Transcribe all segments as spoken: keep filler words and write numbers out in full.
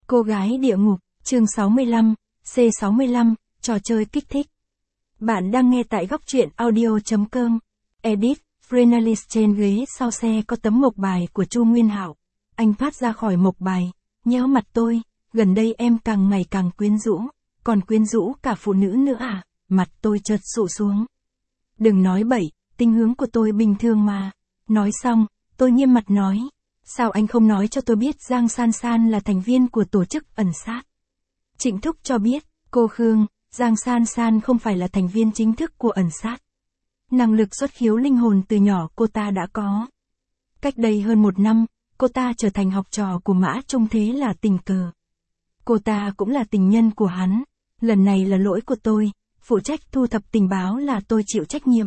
Cô gái địa ngục, chương sáu mươi lăm, C sáu mươi lăm, trò chơi kích thích. Bạn đang nghe tại góc truyện audio chấm com. Edit, Frenalis trên ghế sau xe có tấm mộc bài của Chu Nguyên Hạo. Anh thoát ra khỏi mộc bài, nhéo mặt tôi, gần đây em càng ngày càng quyến rũ, còn quyến rũ cả phụ nữ nữa à, mặt tôi chợt sụ xuống. Đừng nói bậy, tình hướng của tôi bình thường mà. Nói xong, tôi nghiêm mặt nói, sao anh không nói cho tôi biết Giang San San là thành viên của tổ chức ẩn sát? Trịnh Thúc cho biết, cô Khương, Giang San San không phải là thành viên chính thức của ẩn sát. Năng lực xuất khiếu linh hồn từ nhỏ cô ta đã có. Cách đây hơn một năm, cô ta trở thành học trò của Mã Trung Thế là tình cờ. Cô ta cũng là tình nhân của hắn. Lần này là lỗi của tôi, phụ trách thu thập tình báo là tôi chịu trách nhiệm.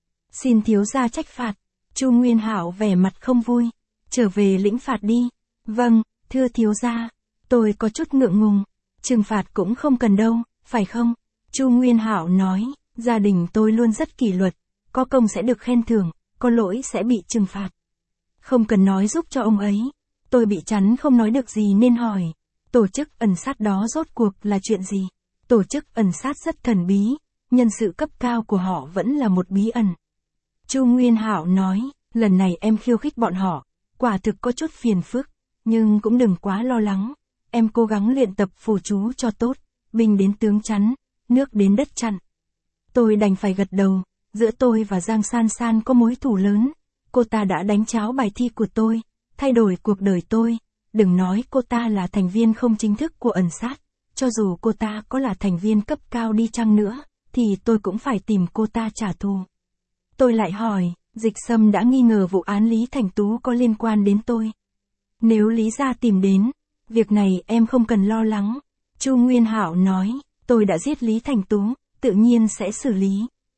Xin thiếu gia trách phạt. Chu Nguyên Hạo vẻ mặt không vui. Trở về lĩnh phạt đi. Vâng, thưa thiếu gia. Tôi có chút ngượng ngùng. Trừng phạt cũng không cần đâu, phải không? Chu Nguyên Hạo nói, gia đình tôi luôn rất kỷ luật, có công sẽ được khen thưởng, có lỗi sẽ bị trừng phạt. Không cần nói giúp cho ông ấy. Tôi bị chắn không nói được gì nên hỏi, tổ chức ẩn sát đó rốt cuộc là chuyện gì? Tổ chức ẩn sát rất thần bí, nhân sự cấp cao của họ vẫn là một bí ẩn. Chu Nguyên Hạo nói, lần này em khiêu khích bọn họ, quả thực có chút phiền phức, nhưng cũng đừng quá lo lắng. Em cố gắng luyện tập phù chú cho tốt, binh đến tướng chắn, nước đến đất chặn. Tôi đành phải gật đầu, giữa tôi và Giang San San có mối thù lớn. Cô ta đã đánh cháo bài thi của tôi, thay đổi cuộc đời tôi. Đừng nói cô ta là thành viên không chính thức của ẩn sát, cho dù cô ta có là thành viên cấp cao đi chăng nữa, thì tôi cũng phải tìm cô ta trả thù. Tôi lại hỏi, Dịch Sâm đã nghi ngờ vụ án Lý Thành Tú có liên quan đến tôi. Nếu Lý gia tìm đến, việc này em không cần lo lắng. Chu Nguyên Hạo nói, tôi đã giết Lý Thành Tú, tự nhiên sẽ xử lý.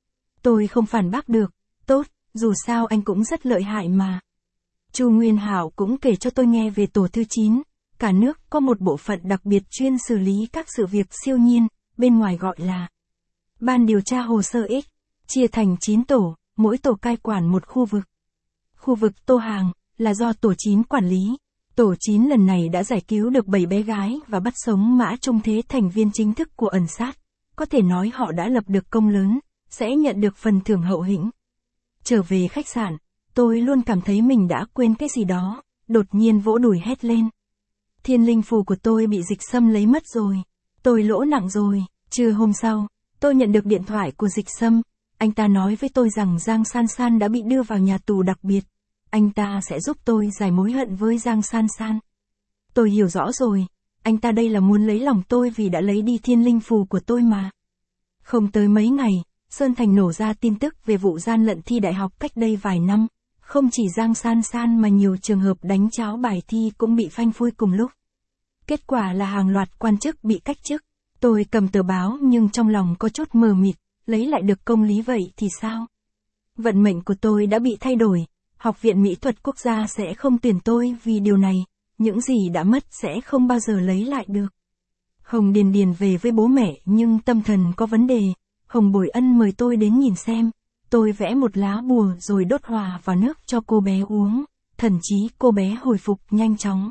Tôi không phản bác được, tốt, dù sao anh cũng rất lợi hại mà. Chu Nguyên Hạo cũng kể cho tôi nghe về tổ thứ chín, cả nước có một bộ phận đặc biệt chuyên xử lý các sự việc siêu nhiên, bên ngoài gọi là Ban điều tra hồ sơ X, chia thành chín tổ, mỗi tổ cai quản một khu vực. Khu vực Tô Hàng, là do tổ chín quản lý. Tổ chín lần này đã giải cứu được bảy bé gái và bắt sống Mã Trung Thế thành viên chính thức của ẩn sát. Có thể nói họ đã lập được công lớn, sẽ nhận được phần thưởng hậu hĩnh. Trở về khách sạn, tôi luôn cảm thấy mình đã quên cái gì đó, đột nhiên vỗ đùi hét lên. Thiên linh phù của tôi bị Dịch Sâm lấy mất rồi. Tôi lỗ nặng rồi. Trưa hôm sau, tôi nhận được điện thoại của Dịch Sâm. Anh ta nói với tôi rằng Giang San San đã bị đưa vào nhà tù đặc biệt. Anh ta sẽ giúp tôi giải mối hận với Giang San San. Tôi hiểu rõ rồi, anh ta đây là muốn lấy lòng tôi vì đã lấy đi thiên linh phù của tôi mà. Không tới mấy ngày, Sơn Thành nổ ra tin tức về vụ gian lận thi đại học cách đây vài năm. Không chỉ Giang San San mà nhiều trường hợp đánh cháo bài thi cũng bị phanh phui cùng lúc. Kết quả là hàng loạt quan chức bị cách chức. Tôi cầm tờ báo nhưng trong lòng có chút mờ mịt, lấy lại được công lý vậy thì sao? Vận mệnh của tôi đã bị thay đổi. Học viện Mỹ thuật quốc gia sẽ không tuyển tôi vì điều này, những gì đã mất sẽ không bao giờ lấy lại được. Hồng Điền Điền về với bố mẹ nhưng tâm thần có vấn đề. Hồng Bồi Ân mời tôi đến nhìn xem. Tôi vẽ một lá bùa rồi đốt hòa vào nước cho cô bé uống. Thần chí cô bé hồi phục nhanh chóng.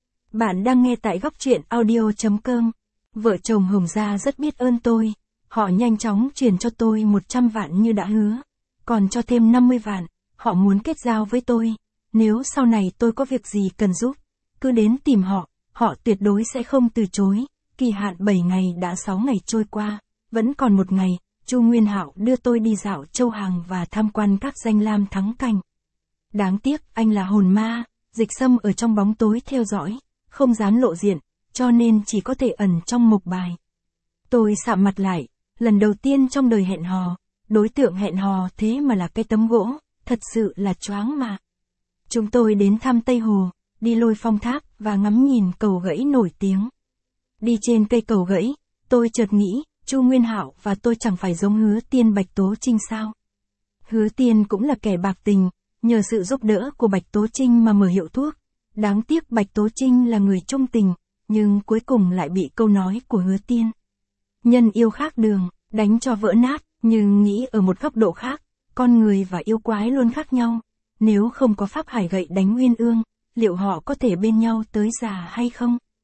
Bạn đang nghe tại góc truyện audio chấm com. Vợ chồng Hồng Gia rất biết ơn tôi. Họ nhanh chóng chuyển cho tôi một trăm vạn như đã hứa. Còn cho thêm năm mươi vạn. Họ muốn kết giao với tôi. Nếu sau này tôi có việc gì cần giúp, cứ đến tìm họ, họ tuyệt đối sẽ không từ chối. Kỳ hạn bảy ngày đã sáu ngày trôi qua, vẫn còn một ngày, Chu Nguyên Hạo đưa tôi đi dạo Châu Hàng và tham quan các danh lam thắng cảnh. Đáng tiếc anh là hồn ma, Dịch Sâm ở trong bóng tối theo dõi, không dám lộ diện, cho nên chỉ có thể ẩn trong mộc bài. Tôi sạm mặt lại, lần đầu tiên trong đời hẹn hò, đối tượng hẹn hò thế mà là cái tấm gỗ. Thật sự là choáng mà. Chúng tôi đến thăm Tây Hồ, đi Lôi Phong Tháp và ngắm nhìn cầu gãy nổi tiếng. Đi trên cây cầu gãy, tôi chợt nghĩ, Chu Nguyên Hạo và tôi chẳng phải giống Hứa Tiên Bạch Tố Trinh sao? Hứa Tiên cũng là kẻ bạc tình, nhờ sự giúp đỡ của Bạch Tố Trinh mà mở hiệu thuốc. Đáng tiếc Bạch Tố Trinh là người trung tình, nhưng cuối cùng lại bị câu nói của Hứa Tiên. Nhân yêu khác đường, đánh cho vỡ nát, nhưng nghĩ ở một góc độ khác. Con người và yêu quái luôn khác nhau. Nếu không có pháp hải gậy đánh Nguyên Ương, liệu họ có thể bên nhau tới già hay không?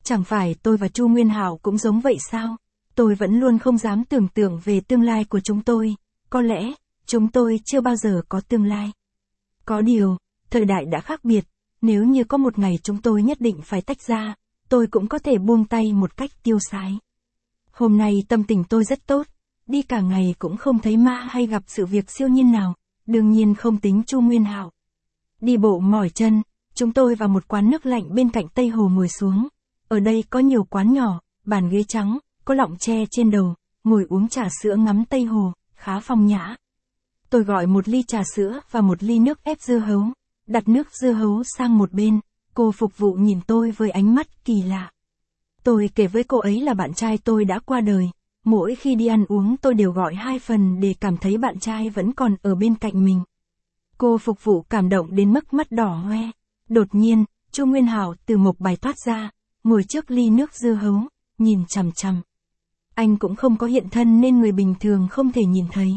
Chẳng phải tôi và Chu Nguyên Hảo cũng giống vậy sao? Tôi vẫn luôn không dám tưởng tượng về tương lai của chúng tôi. Có lẽ, chúng tôi chưa bao giờ có tương lai. Có điều, thời đại đã khác biệt. Nếu như có một ngày chúng tôi nhất định phải tách ra, tôi cũng có thể buông tay một cách tiêu sái. Hôm nay tâm tình tôi rất tốt. Đi cả ngày cũng không thấy ma hay gặp sự việc siêu nhiên nào. Đương nhiên không tính Chu Nguyên Hảo. Đi bộ mỏi chân, chúng tôi vào một quán nước lạnh bên cạnh Tây Hồ ngồi xuống. Ở đây có nhiều quán nhỏ, bàn ghế trắng, có lọng tre trên đầu, ngồi uống trà sữa ngắm Tây Hồ, khá phong nhã. Tôi gọi một ly trà sữa và một ly nước ép dưa hấu, đặt nước dưa hấu sang một bên, cô phục vụ nhìn tôi với ánh mắt kỳ lạ. Tôi kể với cô ấy là bạn trai tôi đã qua đời, mỗi khi đi ăn uống tôi đều gọi hai phần để cảm thấy bạn trai vẫn còn ở bên cạnh mình. Cô phục vụ cảm động đến mức mắt đỏ hoe. Đột nhiên, Chu Nguyên Hảo từ một bài thoát ra, ngồi trước ly nước dưa hấu, nhìn chằm chằm. Anh cũng không có hiện thân nên người bình thường không thể nhìn thấy.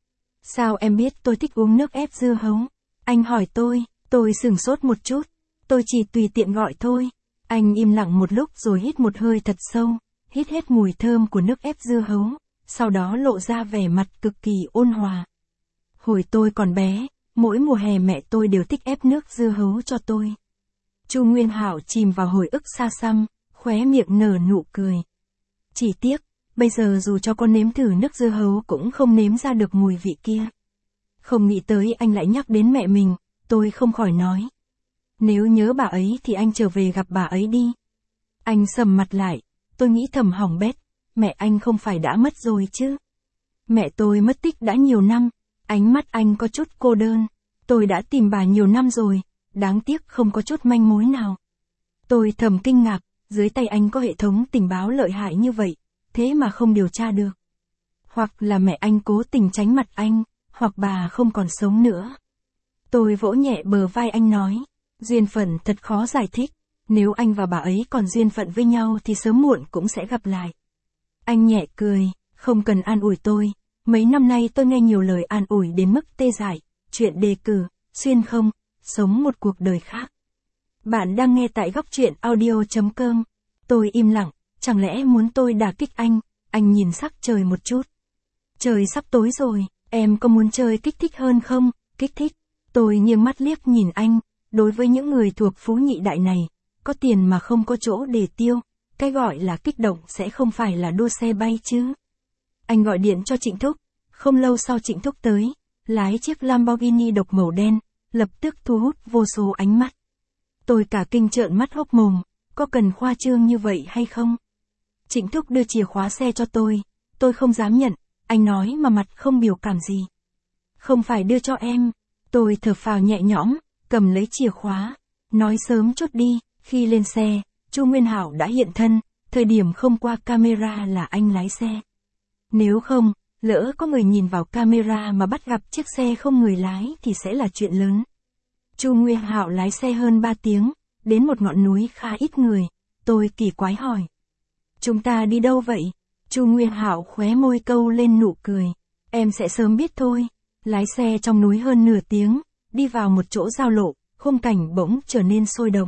Sao em biết tôi thích uống nước ép dưa hấu? Anh hỏi tôi, tôi sửng sốt một chút. Tôi chỉ tùy tiện gọi thôi. Anh im lặng một lúc rồi hít một hơi thật sâu, hít hết mùi thơm của nước ép dưa hấu, sau đó lộ ra vẻ mặt cực kỳ ôn hòa. Hồi tôi còn bé, mỗi mùa hè mẹ tôi đều thích ép nước dưa hấu cho tôi. Chu Nguyên Hảo chìm vào hồi ức xa xăm, khóe miệng nở nụ cười. Chỉ tiếc, bây giờ dù cho con nếm thử nước dưa hấu cũng không nếm ra được mùi vị kia. Không nghĩ tới anh lại nhắc đến mẹ mình, tôi không khỏi nói. Nếu nhớ bà ấy thì anh trở về gặp bà ấy đi. Anh sầm mặt lại, tôi nghĩ thầm hỏng bét, mẹ anh không phải đã mất rồi chứ. Mẹ tôi mất tích đã nhiều năm, ánh mắt anh có chút cô đơn. Tôi đã tìm bà nhiều năm rồi, đáng tiếc không có chút manh mối nào. Tôi thầm kinh ngạc, dưới tay anh có hệ thống tình báo lợi hại như vậy, thế mà không điều tra được. Hoặc là mẹ anh cố tình tránh mặt anh, hoặc bà không còn sống nữa. Tôi vỗ nhẹ bờ vai anh nói, duyên phận thật khó giải thích, nếu anh và bà ấy còn duyên phận với nhau thì sớm muộn cũng sẽ gặp lại. Anh nhẹ cười, không cần an ủi tôi, mấy năm nay tôi nghe nhiều lời an ủi đến mức tê dại, chuyện đề cử, xuyên không, sống một cuộc đời khác. Bạn đang nghe tại góc truyện audio chấm com. Tôi im lặng, chẳng lẽ muốn tôi đả kích anh? Anh nhìn sắc trời một chút. Trời sắp tối rồi, em có muốn chơi kích thích hơn không? Kích thích. Tôi nghiêng mắt liếc nhìn anh, đối với những người thuộc phú nhị đại này, có tiền mà không có chỗ để tiêu, cái gọi là kích động sẽ không phải là đua xe bay chứ. Anh gọi điện cho Trịnh Thúc, không lâu sau Trịnh Thúc tới, lái chiếc Lamborghini độc màu đen, lập tức thu hút vô số ánh mắt. Tôi cả kinh trợn mắt hốc mồm, có cần khoa trương như vậy hay không? Trịnh Thúc đưa chìa khóa xe cho tôi, tôi không dám nhận, anh nói mà mặt không biểu cảm gì. Không phải đưa cho em, tôi thở phào nhẹ nhõm, cầm lấy chìa khóa, nói sớm chút đi. Khi lên xe, Chu Nguyên Hảo đã hiện thân, thời điểm không qua camera là anh lái xe. Nếu không, lỡ có người nhìn vào camera mà bắt gặp chiếc xe không người lái thì sẽ là chuyện lớn. Chu Nguyên Hảo lái xe hơn ba tiếng, đến một ngọn núi khá ít người, tôi kỳ quái hỏi. Chúng ta đi đâu vậy? Chu Nguyên Hảo khóe môi câu lên nụ cười. Em sẽ sớm biết thôi. Lái xe trong núi hơn nửa tiếng, đi vào một chỗ giao lộ, khung cảnh bỗng trở nên sôi động.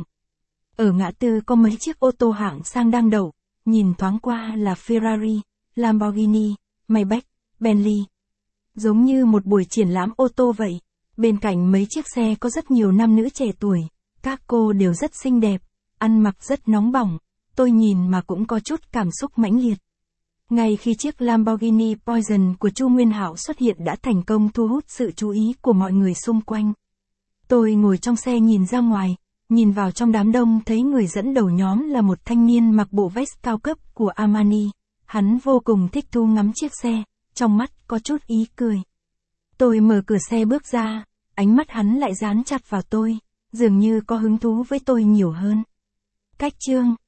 Ở ngã tư có mấy chiếc ô tô hạng sang đang đậu, nhìn thoáng qua là Ferrari, Lamborghini, Maybach, Bentley. Giống như một buổi triển lãm ô tô vậy. Bên cạnh mấy chiếc xe có rất nhiều nam nữ trẻ tuổi, các cô đều rất xinh đẹp, ăn mặc rất nóng bỏng, tôi nhìn mà cũng có chút cảm xúc mãnh liệt. Ngay khi chiếc Lamborghini Poison của Chu Nguyên Hảo xuất hiện đã thành công thu hút sự chú ý của mọi người xung quanh. Tôi ngồi trong xe nhìn ra ngoài, nhìn vào trong đám đông thấy người dẫn đầu nhóm là một thanh niên mặc bộ vest cao cấp của Armani. Hắn vô cùng thích thú ngắm chiếc xe, trong mắt có chút ý cười. Tôi mở cửa xe bước ra, ánh mắt hắn lại dán chặt vào tôi, dường như có hứng thú với tôi nhiều hơn. Cách chương